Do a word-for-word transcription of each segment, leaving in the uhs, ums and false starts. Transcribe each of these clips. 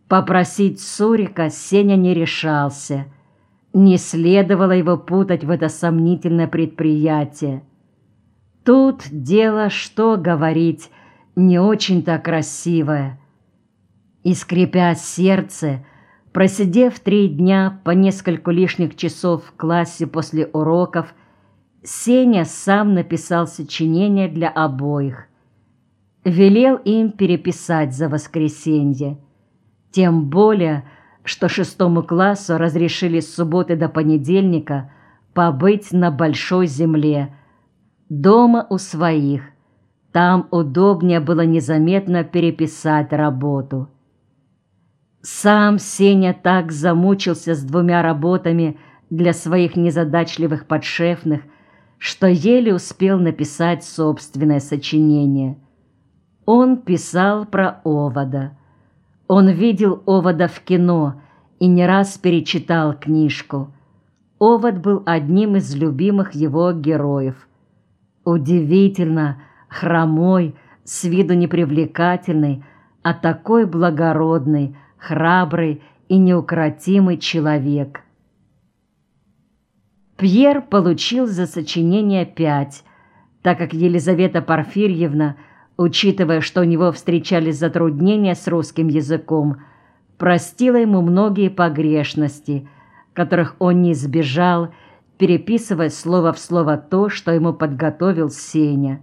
Попросить Сурика Сеня не решался. Не следовало его путать в это сомнительное предприятие. Тут дело, что говорить, не очень-то красивое. И, скрипя сердце, просидев три дня по нескольку лишних часов в классе после уроков, Сеня сам написал сочинение для обоих. Велел им переписать за воскресенье. Тем более, что шестому классу разрешили с субботы до понедельника побыть на большой земле, дома у своих. Там удобнее было незаметно переписать работу. Сам Сеня так замучился с двумя работами для своих незадачливых подшефных, что еле успел написать собственное сочинение. Он писал про овода. Он видел овода в кино и не раз перечитал книжку. Овод был одним из любимых его героев. Удивительно, хромой, с виду непривлекательный, а такой благородный, храбрый и неукротимый человек. Пьер получил за сочинение пять, так как Елизавета Порфирьевна, учитывая, что у него встречались затруднения с русским языком, простила ему многие погрешности, которых он не избежал, переписывая слово в слово то, что ему подготовил Сеня.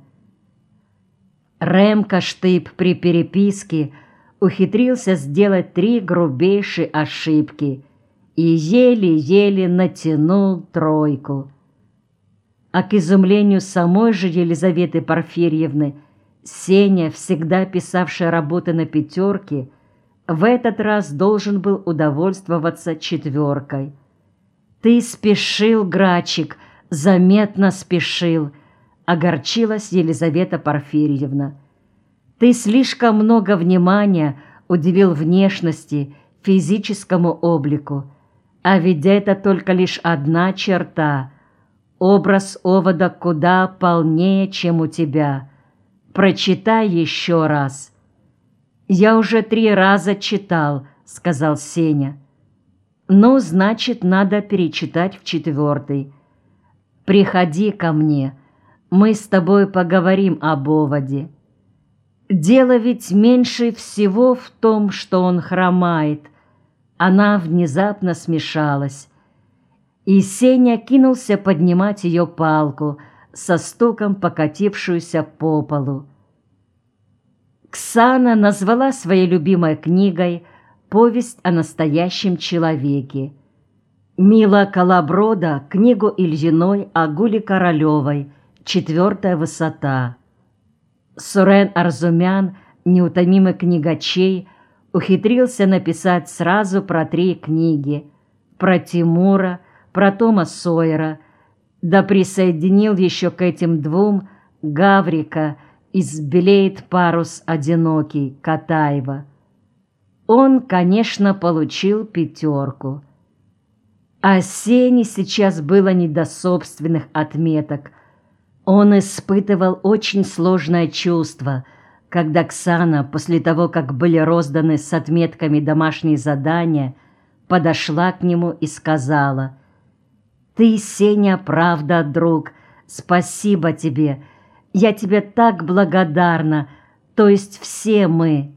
Ремка Штыб при переписке ухитрился сделать три грубейшие ошибки и еле-еле натянул тройку. А к изумлению самой же Елизаветы Порфирьевны, Сеня, всегда писавший работы на пятерке, в этот раз должен был удовольствоваться четверкой. «Ты спешил, Грачик, заметно спешил», — огорчилась Елизавета Порфирьевна. «Ты слишком много внимания уделил внешности, физическому облику, а ведь это только лишь одна черта. Образ овода куда полнее, чем у тебя. Прочитай еще раз». «Я уже три раза читал», — сказал Сеня. «Ну, значит, надо перечитать в четвертый. Приходи ко мне, мы с тобой поговорим об оводе. Дело ведь меньше всего в том, что он хромает». Она внезапно смешалась, и Сеня кинулся поднимать ее палку, со стуком покатившуюся по полу. Ксана назвала своей любимой книгой «Повесть о настоящем человеке». Мила Колоброда — книгу Ильиной о Гуле Королевой «Четвертая высота». Сурен Арзумян, неутомимый книгачей, ухитрился написать сразу про три книги: про Тимура, про Тома Сойера, да присоединил еще к этим двум Гаврика из «Белеет парус одинокий» Катаева. Он, конечно, получил пятерку. А Сене сейчас было не до собственных отметок. Он испытывал очень сложное чувство, когда Ксана, после того, как были розданы с отметками домашние задания, подошла к нему и сказала: «Ты, Сеня, правда, друг, спасибо тебе, я тебе так благодарна, то есть все мы».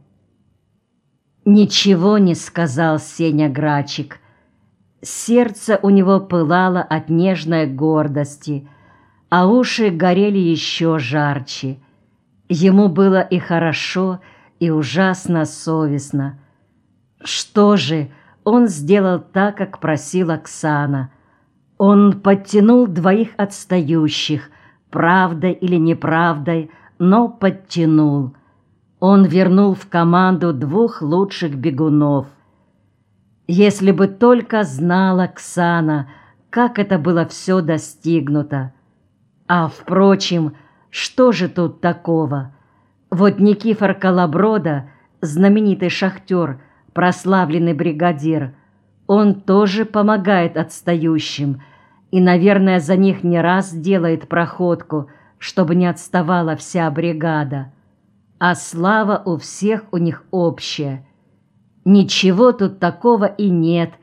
Ничего не сказал Сеня Грачик. Сердце у него пылало от нежной гордости, а уши горели еще жарче. Ему было и хорошо, и ужасно совестно. Что же, он сделал так, как просила Оксана. Он подтянул двоих отстающих, правдой или неправдой, но подтянул. Он вернул в команду двух лучших бегунов. Если бы только знала Оксана, как это было все достигнуто. А, впрочем, что же тут такого? Вот Никифор Колоброда, знаменитый шахтер, прославленный бригадир, он тоже помогает отстающим и, наверное, за них не раз делает проходку, чтобы не отставала вся бригада. А слава у всех у них общая. Ничего тут такого и нет,